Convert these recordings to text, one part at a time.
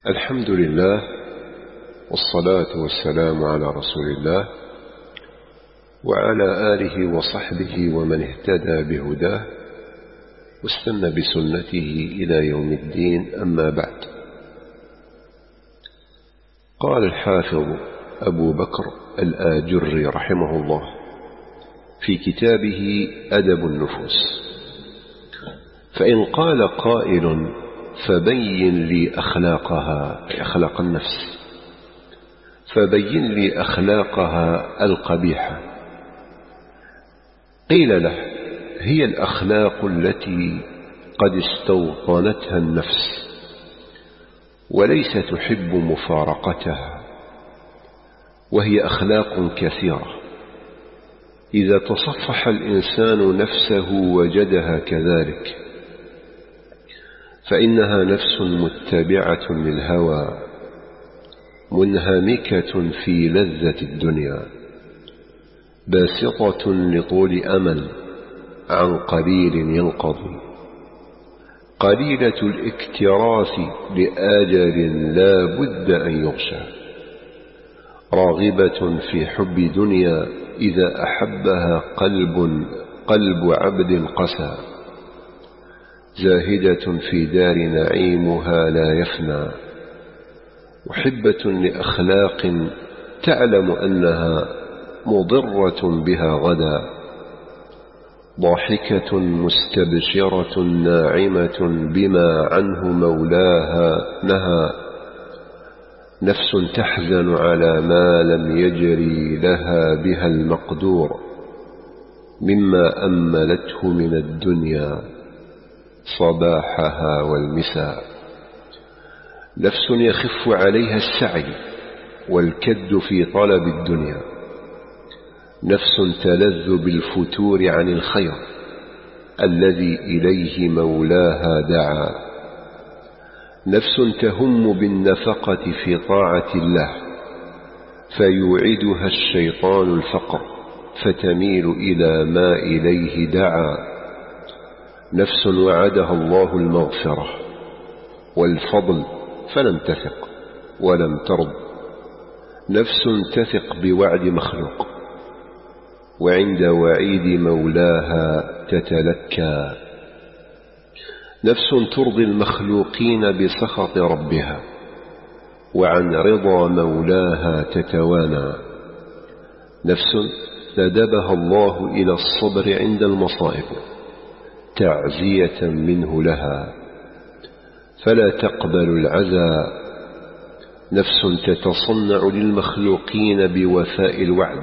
الحمد لله، والصلاة والسلام على رسول الله وعلى آله وصحبه ومن اهتدى بهداه واستنى بسنته إلى يوم الدين. أما بعد، قال الحافظ أبو بكر الآجري رحمه الله في كتابه أدب النفوس: فإن قال قائل فبين لي أخلاقها، أخلاق النفس، فبين لي أخلاقها القبيحة، قيل له: هي الأخلاق التي قد استوطنتها النفس وليس تحب مفارقتها، وهي أخلاق كثيرة، إذا تصفح الإنسان نفسه وجدها كذلك، فإنها نفس متبعة للهوى منهمكة في لذة الدنيا، باسطة لطول أمل عن قليل ينقضي، قليلة الاكتراث لآجل لا بد أن يغشى، راغبة في حب دنيا إذا أحبها قلب عبد قسى، زاهدة في دار نعيمها لا يفنى، محبة لأخلاق تعلم أنها مضرة بها غدا، ضاحكة مستبشرة ناعمة بما عنه مولاها نهى، نفس تحزن على ما لم يجري لها بها المقدور، مما أملته من الدنيا صباحها والمساء، نفس يخف عليها السعي والكد في طلب الدنيا، نفس تلذ بالفتور عن الخير الذي إليه مولاها دعا، نفس تهم بالنفقة في طاعة الله فيوعدها الشيطان الفقر فتميل إلى ما إليه دعا، نفس وعدها الله المغفرة والفضل فلم تثق ولم ترض، نفس تثق بوعد مخلوق وعند وعيد مولاها تتلكى، نفس ترضي المخلوقين بسخط ربها وعن رضا مولاها تتوانى، نفس ندبها الله إلى الصبر عند المصائب تعزية منه لها فلا تقبل العزاء، نفس تتصنع للمخلوقين بوفاء الوعد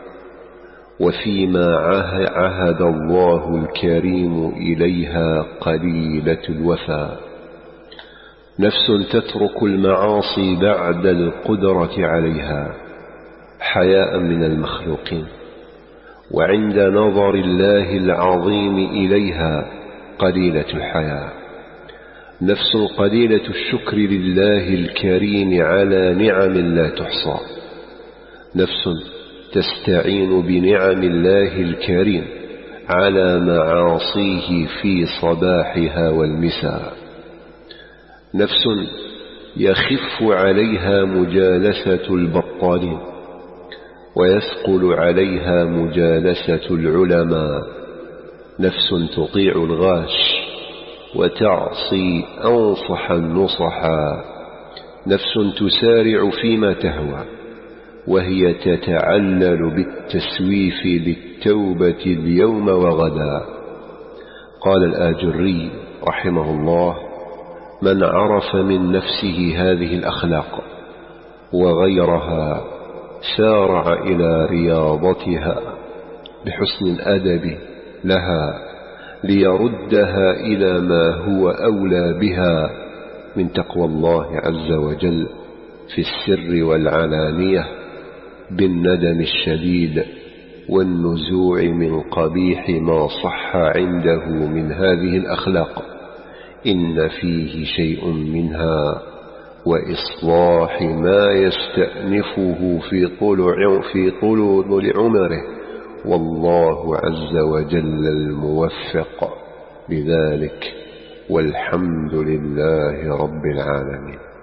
وفيما عهد الله الكريم إليها قليلة الوفاء، نفس تترك المعاصي بعد القدرة عليها حياء من المخلوقين، وعند نظر الله العظيم إليها قليلة الحياء، نفس قليلة الشكر لله الكريم على نعم لا تحصى، نفس تستعين بنعم الله الكريم على معاصيه في صباحها والمساء، نفس يخف عليها مجالسة البطالين ويثقل عليها مجالسة العلماء، نفس تطيع الغاش وتعصي أنصح النصحا، نفس تسارع فيما تهوى وهي تتعلل بالتسويف للتوبة اليوم وغدا. قال الآجري رحمه الله: من عرف من نفسه هذه الأخلاق وغيرها سارع إلى رياضتها بحسن الأدب لها ليردها إلى ما هو أولى بها من تقوى الله عز وجل في السر والعلانية، بالندم الشديد والنزوع من قبيح ما صح عنده من هذه الأخلاق، إن فيه شيء منها وإصلاح ما يستأنفه في طول عمره، والله عز وجل الموفق لذلك، والحمد لله رب العالمين.